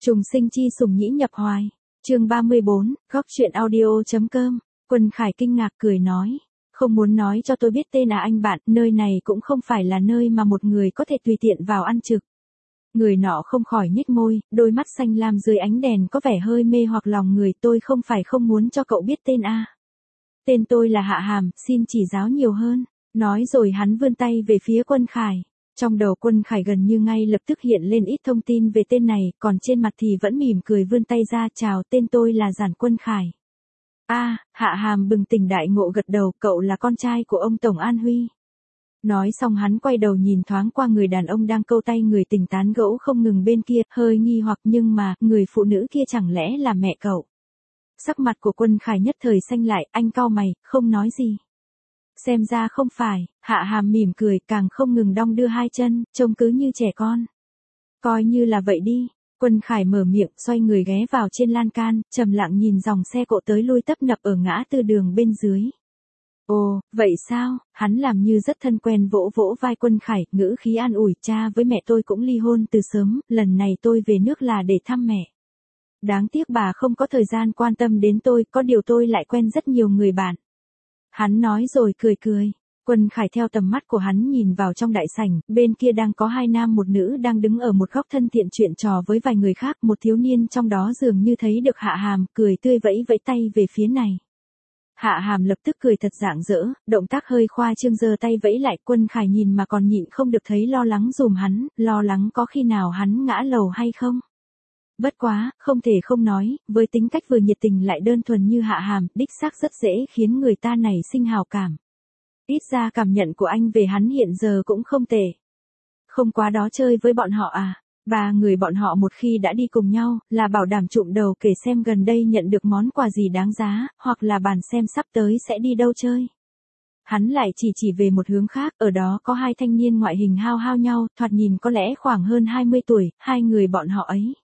Trùng sinh chi sủng nhĩ nhập hoài. Chương 34, góc truyện audio.com. Quân Khải kinh ngạc cười nói, không muốn nói cho tôi biết tên à anh bạn, nơi này cũng không phải là nơi mà một người có thể tùy tiện vào ăn trực. Người nọ không khỏi nhếch môi, đôi mắt xanh lam dưới ánh đèn có vẻ hơi mê hoặc lòng người. Tôi không phải không muốn cho cậu biết tên a. Tên tôi là Hạ Hàm, xin chỉ giáo nhiều hơn. Nói rồi hắn vươn tay về phía Quân Khải. Trong đầu Quân Khải gần như ngay lập tức hiện lên ít thông tin về tên này, còn trên mặt thì vẫn mỉm cười vươn tay ra, chào, tên tôi là Giản Quân Khải. Hạ Hàm bừng tỉnh đại ngộ gật đầu, cậu là con trai của ông Tổng An Huy. Nói xong hắn quay đầu nhìn thoáng qua người đàn ông đang câu tay người tình tán gẫu không ngừng bên kia, hơi nghi hoặc, nhưng mà, người phụ nữ kia chẳng lẽ là mẹ cậu? Sắc mặt của Quân Khải nhất thời xanh lại, anh cau mày, không nói gì. Xem ra không phải. Hạ Hàm mỉm cười, càng không ngừng đong đưa hai chân, trông cứ như trẻ con. Coi như là vậy đi. Quân Khải mở miệng, xoay người ghé vào trên lan can, trầm lặng nhìn dòng xe cộ tới lui tấp nập ở ngã tư đường bên dưới. Ồ, vậy sao? Hắn làm như rất thân quen, vỗ vỗ vai Quân Khải, ngữ khí an ủi, cha với mẹ tôi cũng ly hôn từ sớm, lần này tôi về nước là để thăm mẹ. Đáng tiếc bà không có thời gian quan tâm đến tôi, có điều tôi lại quen rất nhiều người bạn. Hắn nói rồi cười cười. Quân Khải theo tầm mắt của hắn nhìn vào trong đại sảnh, bên kia đang có hai nam một nữ đang đứng ở một góc thân thiện chuyện trò với vài người khác, một thiếu niên trong đó dường như thấy được Hạ Hàm, cười tươi vẫy vẫy tay về phía này. Hạ Hàm lập tức cười thật rạng rỡ, động tác hơi khoa trương giơ tay vẫy lại. Quân Khải nhìn mà còn nhịn không được thấy lo lắng giùm hắn, lo lắng có khi nào hắn ngã lầu hay không. Bất quá, không thể không nói, với tính cách vừa nhiệt tình lại đơn thuần như Hạ Hàm, đích xác rất dễ khiến người ta nảy sinh hào cảm. Ít ra cảm nhận của anh về hắn hiện giờ cũng không tệ. Không quá đó chơi với bọn họ à? Ba người bọn họ một khi đã đi cùng nhau, là bảo đảm trụm đầu kể xem gần đây nhận được món quà gì đáng giá, hoặc là bàn xem sắp tới sẽ đi đâu chơi. Hắn lại chỉ về một hướng khác, ở đó có hai thanh niên ngoại hình hao hao nhau, thoạt nhìn có lẽ khoảng hơn 20 tuổi, hai người bọn họ ấy.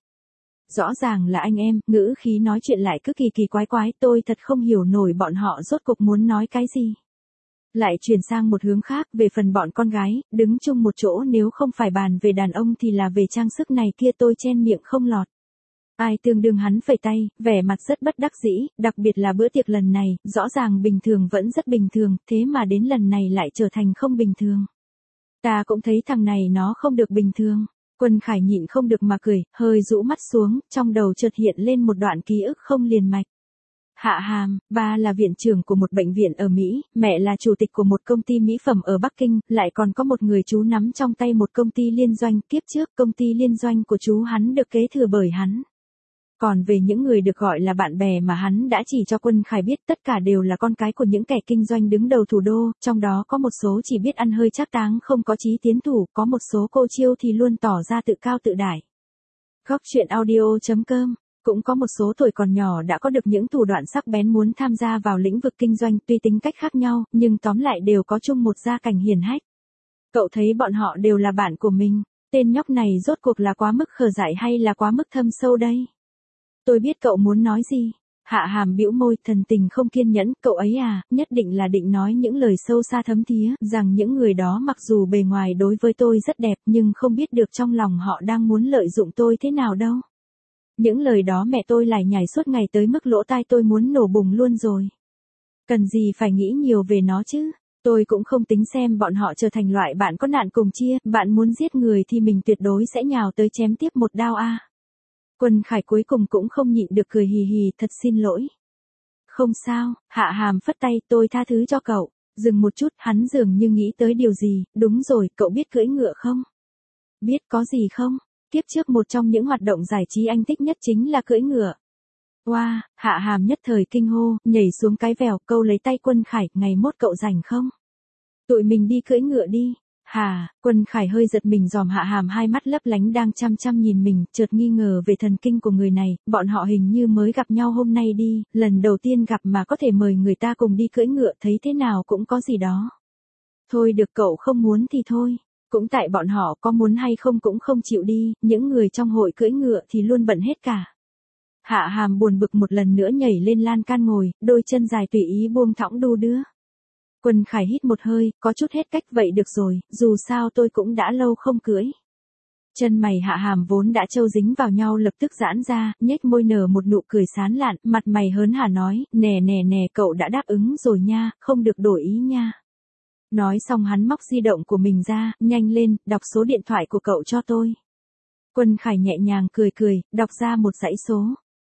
Rõ ràng là anh em, ngữ khí nói chuyện lại cứ kỳ kỳ quái quái, tôi thật không hiểu nổi bọn họ rốt cuộc muốn nói cái gì. Lại chuyển sang một hướng khác, về phần bọn con gái, đứng chung một chỗ nếu không phải bàn về đàn ông thì là về trang sức này kia, tôi chen miệng không lọt. Ai tương đương hắn phẩy tay, vẻ mặt rất bất đắc dĩ, đặc biệt là bữa tiệc lần này, rõ ràng bình thường vẫn rất bình thường, thế mà đến lần này lại trở thành không bình thường. Ta cũng thấy thằng này nó không được bình thường. Quân Khải nhịn không được mà cười, hơi rũ mắt xuống, trong đầu chợt hiện lên một đoạn ký ức không liền mạch. Hạ Hàm, ba là viện trưởng của một bệnh viện ở Mỹ, mẹ là chủ tịch của một công ty mỹ phẩm ở Bắc Kinh, lại còn có một người chú nắm trong tay một công ty liên doanh, kiếp trước công ty liên doanh của chú hắn được kế thừa bởi hắn. Còn về những người được gọi là bạn bè mà hắn đã chỉ cho Quân Khải biết, tất cả đều là con cái của những kẻ kinh doanh đứng đầu thủ đô, trong đó có một số chỉ biết ăn hơi trác táng không có chí tiến thủ, có một số cô chiêu thì luôn tỏ ra tự cao tự đại. Góc truyện audio.com. Cũng có một số tuổi còn nhỏ đã có được những thủ đoạn sắc bén muốn tham gia vào lĩnh vực kinh doanh, tuy tính cách khác nhau, nhưng tóm lại đều có chung một gia cảnh hiển hách. Cậu thấy bọn họ đều là bạn của mình, tên nhóc này rốt cuộc là quá mức khờ dại hay là quá mức thâm sâu đây? Tôi biết cậu muốn nói gì. Hạ Hàm bĩu môi, thần tình không kiên nhẫn, cậu ấy à, nhất định là định nói những lời sâu xa thấm thía, rằng những người đó mặc dù bề ngoài đối với tôi rất đẹp, nhưng không biết được trong lòng họ đang muốn lợi dụng tôi thế nào đâu. Những lời đó mẹ tôi lải nhải suốt ngày tới mức lỗ tai tôi muốn nổ bùng luôn rồi. Cần gì phải nghĩ nhiều về nó chứ. Tôi cũng không tính xem bọn họ trở thành loại bạn có nạn cùng chia, bạn muốn giết người thì mình tuyệt đối sẽ nhào tới chém tiếp một đao a. Quân Khải cuối cùng cũng không nhịn được cười hì hì, thật xin lỗi. Không sao, Hạ Hàm phất tay, tôi tha thứ cho cậu. Dừng một chút, hắn dường như nghĩ tới điều gì, đúng rồi, cậu biết cưỡi ngựa không? Biết, có gì không? Kiếp trước một trong những hoạt động giải trí anh thích nhất chính là cưỡi ngựa. Wow, Hạ Hàm nhất thời kinh hô, nhảy xuống cái vèo, câu lấy tay Quân Khải, ngày mốt cậu rảnh không? Tụi mình đi cưỡi ngựa đi. Hà, Quân Khải hơi giật mình, dòm Hạ Hàm hai mắt lấp lánh đang chăm chăm nhìn mình, chợt nghi ngờ về thần kinh của người này, bọn họ hình như mới gặp nhau hôm nay đi, lần đầu tiên gặp mà có thể mời người ta cùng đi cưỡi ngựa, thấy thế nào cũng có gì đó. Thôi được, cậu không muốn thì thôi. Cũng tại bọn họ có muốn hay không cũng không chịu đi, những người trong hội cưỡi ngựa thì luôn bận hết cả. Hạ Hàm buồn bực một lần nữa nhảy lên lan can ngồi, đôi chân dài tùy ý buông thõng đu đưa. Quân Khải hít một hơi, có chút hết cách, vậy được rồi, dù sao tôi cũng đã lâu không cưỡi. Chân mày Hạ Hàm vốn đã trâu dính vào nhau lập tức giãn ra, nhếch môi nở một nụ cười sán lạn, mặt mày hớn hả nói, nè nè nè cậu đã đáp ứng rồi nha, không được đổi ý nha. Nói xong hắn móc di động của mình ra, nhanh lên, đọc số điện thoại của cậu cho tôi. Quân Khải nhẹ nhàng cười cười, đọc ra một dãy số.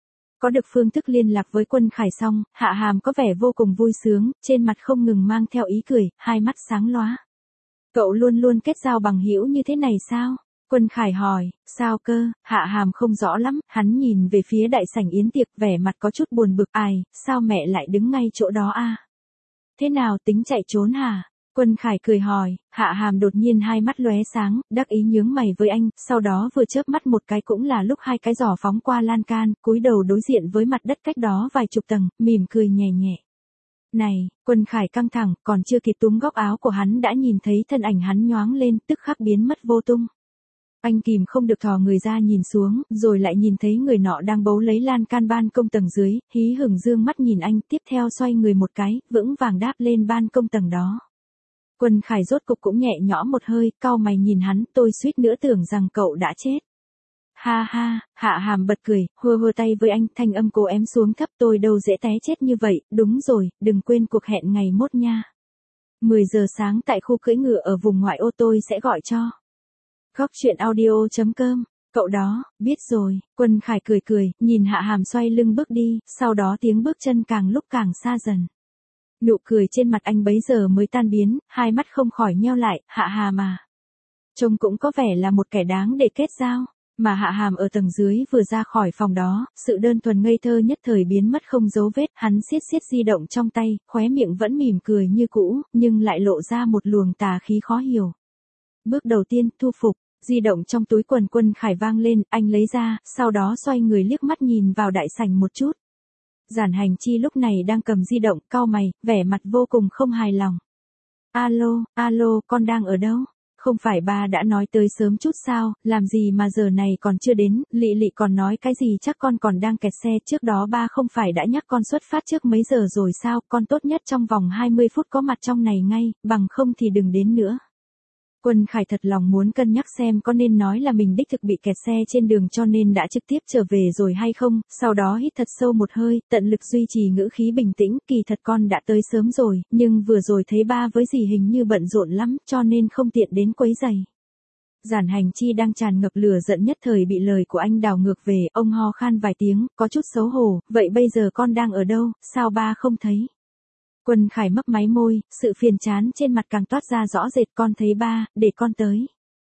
Có được phương thức liên lạc với Quân Khải xong, Hạ Hàm có vẻ vô cùng vui sướng, trên mặt không ngừng mang theo ý cười, hai mắt sáng lóa. Cậu luôn luôn kết giao bằng hữu như thế này sao? Quân Khải hỏi, sao cơ? Hạ Hàm không rõ lắm, hắn nhìn về phía đại sảnh yến tiệc vẻ mặt có chút buồn bực, ai, sao mẹ lại đứng ngay chỗ đó a? Thế nào tính chạy trốn hả? Quân Khải cười hỏi, Hạ Hàm đột nhiên hai mắt lóe sáng, đắc ý nhướng mày với anh, sau đó vừa chớp mắt một cái cũng là lúc hai cái giỏ phóng qua lan can, cúi đầu đối diện với mặt đất cách đó vài chục tầng, mỉm cười nhẹ nhẹ. Này, Quân Khải căng thẳng, còn chưa kịp túm góc áo của hắn đã nhìn thấy thân ảnh hắn nhoáng lên, tức khắc biến mất vô tung. Anh kìm không được thò người ra nhìn xuống, rồi lại nhìn thấy người nọ đang bấu lấy lan can ban công tầng dưới, hí hửng dương mắt nhìn anh, tiếp theo xoay người một cái, vững vàng đáp lên ban công tầng đó. Quân Khải rốt cục cũng nhẹ nhõm một hơi, cau mày nhìn hắn, tôi suýt nữa tưởng rằng cậu đã chết. Ha ha, Hạ Hàm bật cười, hùa hùa tay với anh, thanh âm cô ém xuống thấp, tôi đâu dễ té chết như vậy, đúng rồi, đừng quên cuộc hẹn ngày mốt nha. 10 giờ sáng tại khu cưỡi ngựa ở vùng ngoại ô tôi sẽ gọi cho. Góc truyện audio.com, cậu đó, biết rồi, Quân Khải cười cười, nhìn Hạ Hàm xoay lưng bước đi, sau đó tiếng bước chân càng lúc càng xa dần. Nụ cười trên mặt anh bấy giờ mới tan biến, hai mắt không khỏi nheo lại, Hạ Hàm à. Trông cũng có vẻ là một kẻ đáng để kết giao, mà Hạ Hàm ở tầng dưới vừa ra khỏi phòng đó, sự đơn thuần ngây thơ nhất thời biến mất không dấu vết, hắn siết siết di động trong tay, khóe miệng vẫn mỉm cười như cũ, nhưng lại lộ ra một luồng tà khí khó hiểu. Bước đầu tiên, thu phục, di động trong túi quần Quân Khải vang lên, anh lấy ra, sau đó xoay người liếc mắt nhìn vào đại sảnh một chút. Giản Hành Chi lúc này đang cầm di động, cau mày, vẻ mặt vô cùng không hài lòng. Alo, alo, con đang ở đâu? Không phải ba đã nói tới sớm chút sao, làm gì mà giờ này còn chưa đến, Lị Lị còn nói cái gì chắc con còn đang kẹt xe, trước đó ba không phải đã nhắc con xuất phát trước mấy giờ rồi sao, con tốt nhất trong vòng 20 phút có mặt trong này ngay, bằng không thì đừng đến nữa. Quân Khải thật lòng muốn cân nhắc xem có nên nói là mình đích thực bị kẹt xe trên đường cho nên đã trực tiếp trở về rồi hay không, sau đó hít thật sâu một hơi, tận lực duy trì ngữ khí bình tĩnh, kỳ thật con đã tới sớm rồi, nhưng vừa rồi thấy ba với dì hình như bận rộn lắm, cho nên không tiện đến quấy giày. Giản Hành Chi đang tràn ngập lửa giận nhất thời bị lời của anh đảo ngược về, ông ho khan vài tiếng, có chút xấu hổ, vậy bây giờ con đang ở đâu, sao ba không thấy? Quân Khải mấp máy môi, sự phiền chán trên mặt càng toát ra rõ rệt, con thấy ba, để con tới.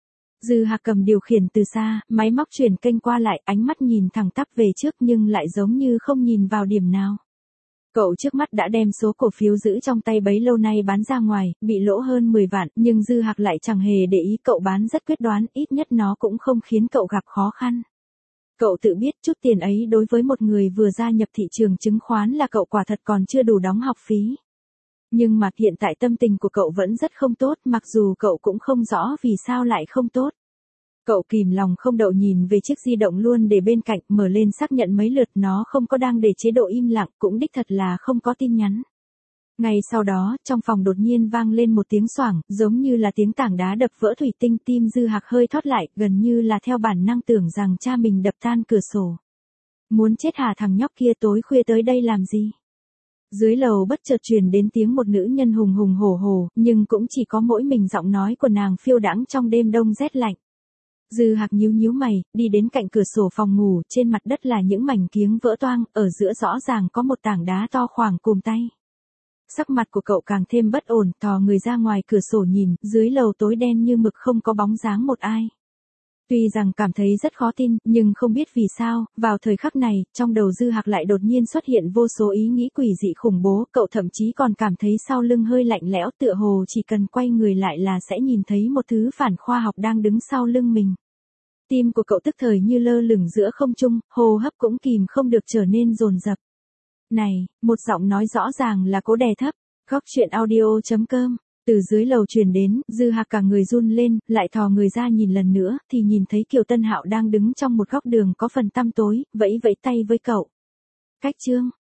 Dư Hạc cầm điều khiển từ xa, máy móc chuyển kênh qua lại, ánh mắt nhìn thẳng tắp về trước nhưng lại giống như không nhìn vào điểm nào. Cậu trước mắt đã đem số cổ phiếu giữ trong tay bấy lâu nay bán ra ngoài, bị lỗ hơn 10 vạn, nhưng Dư Hạc lại chẳng hề để ý, cậu bán rất quyết đoán, ít nhất nó cũng không khiến cậu gặp khó khăn. Cậu tự biết chút tiền ấy đối với một người vừa gia nhập thị trường chứng khoán là cậu quả thật còn chưa đủ đóng học phí. Nhưng mà hiện tại tâm tình của cậu vẫn rất không tốt, mặc dù cậu cũng không rõ vì sao lại không tốt. Cậu kìm lòng không đậu nhìn về chiếc di động luôn để bên cạnh, mở lên xác nhận mấy lượt, nó không có đang để chế độ im lặng, cũng đích thật là không có tin nhắn. Ngay sau đó, trong phòng đột nhiên vang lên một tiếng xoảng, giống như là tiếng tảng đá đập vỡ thủy tinh, tim Dư Hạc hơi thót lại, gần như là theo bản năng tưởng rằng cha mình đập tan cửa sổ. Muốn chết hả, thằng nhóc kia tối khuya tới đây làm gì? Dưới lầu bất chợt truyền đến tiếng một nữ nhân hùng hùng hổ hổ, nhưng cũng chỉ có mỗi mình giọng nói của nàng phiêu đãng trong đêm đông rét lạnh. Dư Hạc nhíu nhíu mày, đi đến cạnh cửa sổ phòng ngủ, trên mặt đất là những mảnh kiếng vỡ toang, ở giữa rõ ràng có một tảng đá to khoảng cùm tay. Sắc mặt của cậu càng thêm bất ổn, thò người ra ngoài cửa sổ nhìn, dưới lầu tối đen như mực không có bóng dáng một ai. Tuy rằng cảm thấy rất khó tin, nhưng không biết vì sao, vào thời khắc này, trong đầu Dư Hạc lại đột nhiên xuất hiện vô số ý nghĩ quỷ dị khủng bố, cậu thậm chí còn cảm thấy sau lưng hơi lạnh lẽo, tựa hồ chỉ cần quay người lại là sẽ nhìn thấy một thứ phản khoa học đang đứng sau lưng mình. Tim của cậu tức thời như lơ lửng giữa không trung, hô hấp cũng kìm không được trở nên dồn dập. Này, một giọng nói rõ ràng là Cố đè thấp, góc truyện audio.com. Từ dưới lầu truyền đến, Dư Hạc cả người run lên, lại thò người ra nhìn lần nữa, thì nhìn thấy Kiều Tân Hạo đang đứng trong một góc đường có phần tăm tối, vẫy vẫy tay với cậu. Cách chương.